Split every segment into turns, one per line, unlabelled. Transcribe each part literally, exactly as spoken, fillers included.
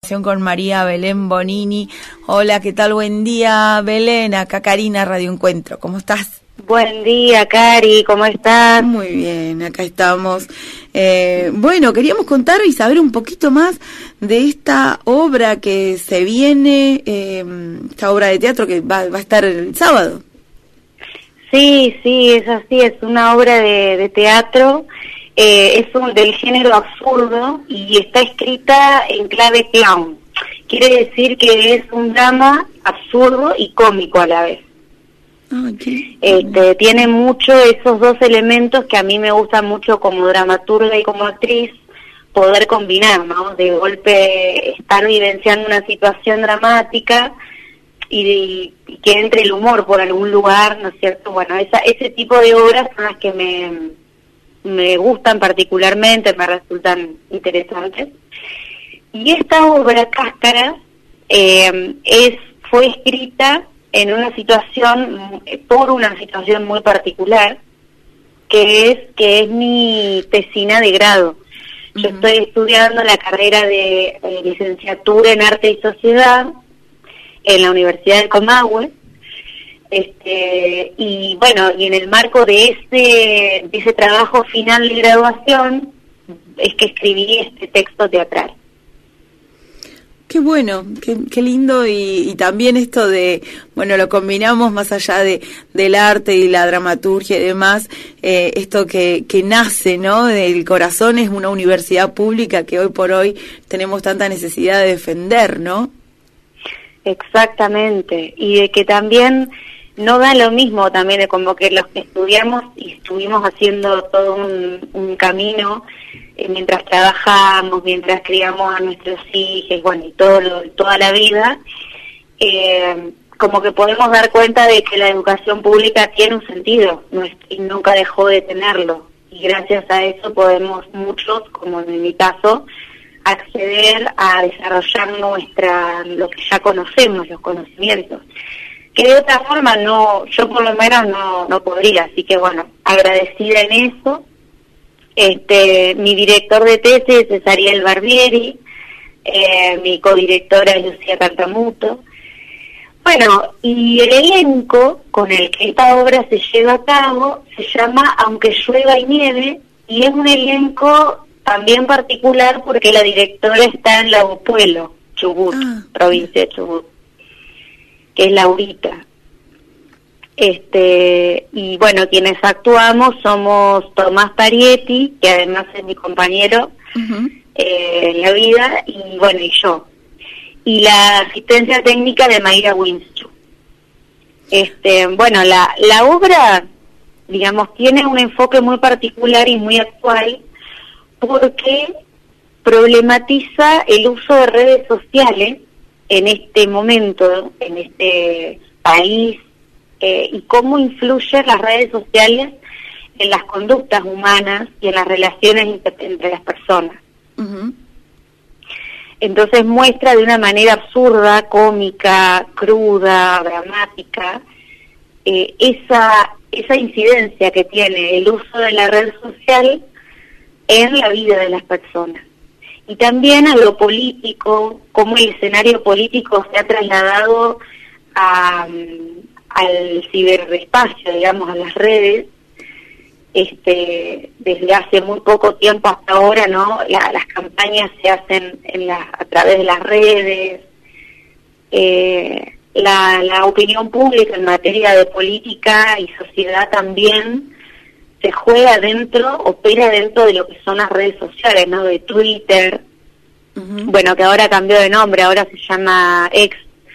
con María Belén Bonini. Hola, ¿qué tal? Buen día, Belén. Acá Karina, Radio Encuentro. ¿Cómo estás?
Buen día, Cari. ¿Cómo estás?
Muy bien, acá estamos. Eh, bueno, queríamos contar y saber un poquito más de esta obra que se viene, eh, esta obra de teatro que va, va a estar el sábado.
Sí, sí, es así. Es una obra de, de teatro. Eh, es un, del género absurdo y está escrita en clave clown. Quiere decir que es un drama absurdo y cómico a la vez.
Okay.
Este, tiene mucho esos dos elementos que a mí me gustan mucho como dramaturga y como actriz poder combinar, ¿no? De golpe estar vivenciando una situación dramática y, de, y que entre el humor por algún lugar, ¿no es cierto? Bueno, esa, ese tipo de obras son las que me... me gustan particularmente, me resultan interesantes. Y esta obra, Cáscara, eh, es fue escrita en una situación, por una situación muy particular, que es que es mi tesina de grado. Uh-huh. Yo estoy estudiando la carrera de eh, licenciatura en Arte y Sociedad en la Universidad del Comahue. Este, y bueno, y en el marco de ese, de ese trabajo final de graduación es que escribí este texto teatral.
Qué bueno, qué, qué lindo y, y también esto de, bueno, lo combinamos más allá de del arte y la dramaturgia y demás, eh, esto que, que nace, ¿no? Del corazón es una universidad pública que hoy por hoy tenemos tanta necesidad de defender, ¿no?
Exactamente, y de que también no da lo mismo también de como que los que estudiamos y estuvimos haciendo todo un, un camino eh, mientras trabajamos, mientras criamos a nuestros hijos, bueno, y todo lo, toda la vida, eh, como que podemos dar cuenta de que la educación pública tiene un sentido no es, y nunca dejó de tenerlo. Y gracias a eso podemos muchos, como en mi caso, acceder a desarrollar nuestra lo que ya conocemos, los conocimientos. Que de otra forma no, yo por lo menos no, no podría, así que bueno, agradecida en eso. Este, mi director de tesis es Ariel Barbieri, eh, mi codirectora es Lucía Cantamuto. Bueno, y el elenco con el que esta obra se lleva a cabo se llama Aunque llueva y nieve, y es un elenco también particular porque la directora está en Laupuelo, Chubut, ah. provincia de Chubut, que es Laurita. Este, y bueno, quienes actuamos somos Tomás Parietti, que además es mi compañero uh-huh. eh, en la vida, y bueno, y yo. Y la asistencia técnica de Mayra Winchu. Este, bueno, la, la obra, digamos, tiene un enfoque muy particular y muy actual, porque problematiza el uso de redes sociales en este momento, en este país, eh, y cómo influyen las redes sociales en las conductas humanas y en las relaciones inter- entre las personas. Uh-huh. Entonces muestra de una manera absurda, cómica, cruda, dramática, eh, esa, esa incidencia que tiene el uso de la red social en la vida de las personas. Y también a lo político, cómo el escenario político se ha trasladado a, al ciberespacio, digamos, a las redes, este, desde hace muy poco tiempo hasta ahora, ¿no? La, las campañas se hacen en la, a través de las redes, eh, la, la opinión pública en materia de política y sociedad también se juega dentro, opera dentro de lo que son las redes sociales, ¿no? De Twitter, uh-huh. bueno, que ahora cambió de nombre, ahora se llama X.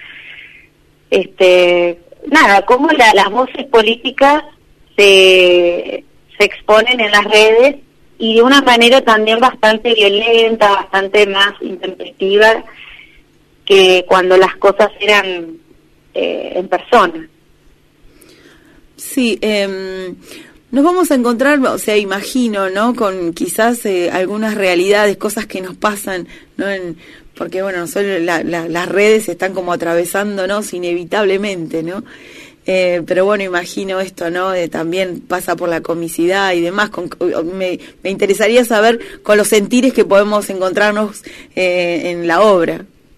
Este, nada, cómo la, las voces políticas se, se exponen en las redes y de una manera también bastante violenta, bastante más intempestiva que cuando las cosas eran eh, en persona.
Sí, eh... nos vamos a encontrar, o sea, imagino, ¿no? Con quizás eh, algunas realidades, cosas que nos pasan, ¿no? En, porque, bueno, son la, la, las redes están como atravesándonos inevitablemente, ¿no? Eh, pero bueno, imagino esto, ¿no? De, también pasa por la comicidad y demás. Con, me, me interesaría saber con los sentires que podemos encontrarnos eh, en la obra.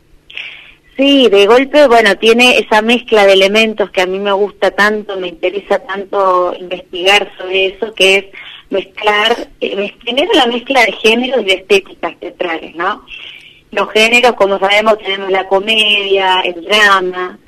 Sí, de golpe, bueno, tiene esa mezcla de elementos que a mí me gusta tanto, me interesa tanto investigar sobre eso, que es mezclar, eh, primero la mezcla de géneros y de estéticas teatrales, ¿no? Los géneros, como sabemos, tenemos la comedia, el drama,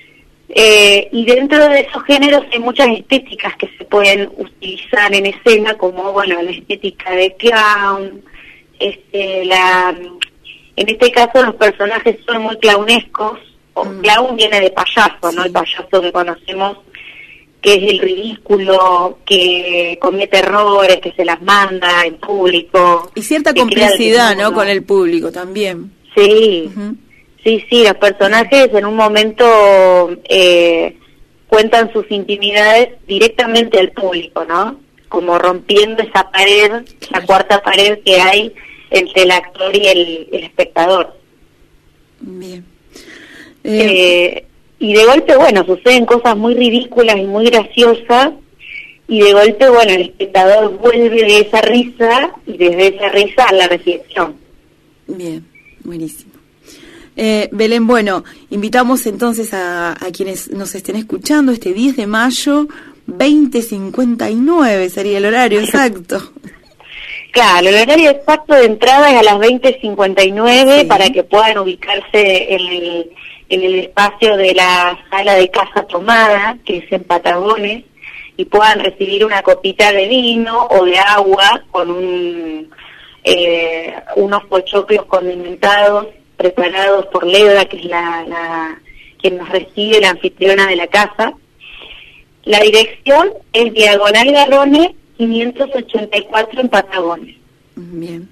eh, y dentro de esos géneros hay muchas estéticas que se pueden utilizar en escena, como, bueno, la estética de clown, este, la... En este caso los personajes son muy clownescos, o mm. clown viene de payaso, ¿no? Sí. El payaso que conocemos, que es el ridículo, que comete errores, que se las manda en público.
Y cierta complicidad, ¿no? Con el público también.
Sí, uh-huh. sí, sí, los personajes en un momento eh, cuentan sus intimidades directamente al público, ¿no? Como rompiendo esa pared, claro. La cuarta pared que hay entre el actor y el, el espectador.
Bien.
Eh, eh, y de golpe, bueno, suceden cosas muy ridículas y muy graciosas, y de golpe, bueno, el espectador vuelve de esa risa, y desde esa risa a la reflexión.
Bien, buenísimo. Eh, Belén, bueno, invitamos entonces a, a quienes nos estén escuchando este diez de mayo, veinte cincuenta y nueve sería el horario exacto.
Claro, el horario exacto de entrada es a las veinte cincuenta y nueve, sí. Para que puedan ubicarse en el, en el espacio de la sala de Casa Tomada, que es en Patagones, y puedan recibir una copita de vino o de agua con un, eh, unos pochoclos condimentados preparados por Leda, que es la, la quien nos recibe, la anfitriona de la casa. La dirección es Diagonal Garrone quinientos ochenta y cuatro en Patagones.
Bien.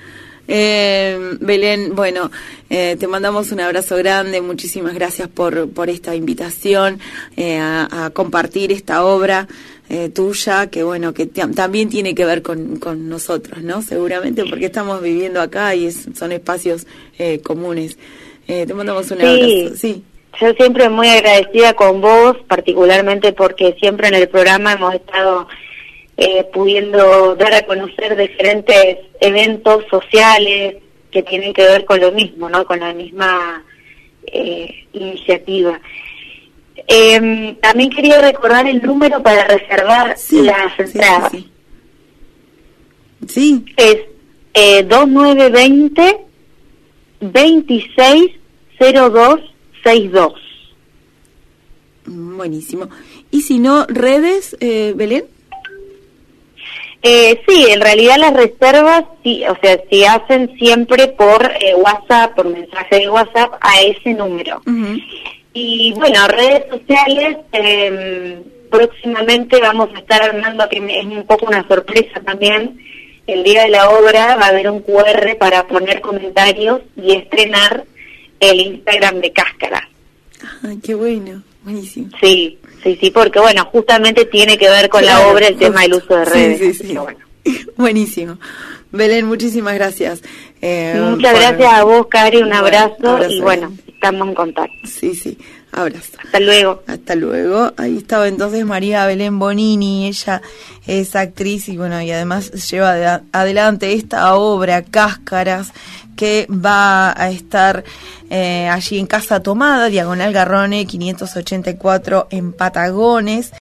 Eh, Belén, bueno, eh, te mandamos un abrazo grande, muchísimas gracias por, por esta invitación eh, a, a compartir esta obra eh, tuya, que bueno, que t- también tiene que ver con, con nosotros, ¿no? Seguramente porque estamos viviendo acá y es, son espacios eh, comunes. Eh, te mandamos un
sí.
abrazo. Sí.
Yo siempre muy agradecida con vos, particularmente porque siempre en el programa hemos estado Eh, pudiendo dar a conocer diferentes eventos sociales que tienen que ver con lo mismo, ¿no? Con la misma eh, iniciativa. Eh, también quería recordar el número para reservar
sí,
las entradas.
Sí, sí, sí.
Es eh, dos nueve dos cero, veintiséis cero dos sesenta y dos.
Buenísimo. ¿Y si no, redes, eh, Belén?
Eh, sí, en realidad las reservas, sí, o sea, se hacen siempre por eh, WhatsApp, por mensaje de WhatsApp a ese número. Uh-huh. Y bueno, redes sociales, eh, próximamente vamos a estar armando, que es un poco una sorpresa también, el día de la obra va a haber un cu erre para poner comentarios y estrenar el Instagram de Cáscara.
Ay, qué bueno, buenísimo.
Sí. Sí, sí, porque bueno, justamente tiene que ver con claro, la obra el justo. Tema del uso de redes.
Sí, sí, sí. Bueno. Buenísimo. Belén, muchísimas gracias.
Eh, Muchas por... gracias a vos, Cari, un abrazo, abrazo y bueno, estamos en contacto.
Sí, sí, abrazo.
Hasta luego.
Hasta luego. Ahí estaba entonces María Belén Bonini, ella es actriz y bueno, y además lleva de adelante esta obra, Cáscaras, que va a estar eh, allí en Casa Tomada, Diagonal Garrone quinientos ochenta y cuatro en Patagones.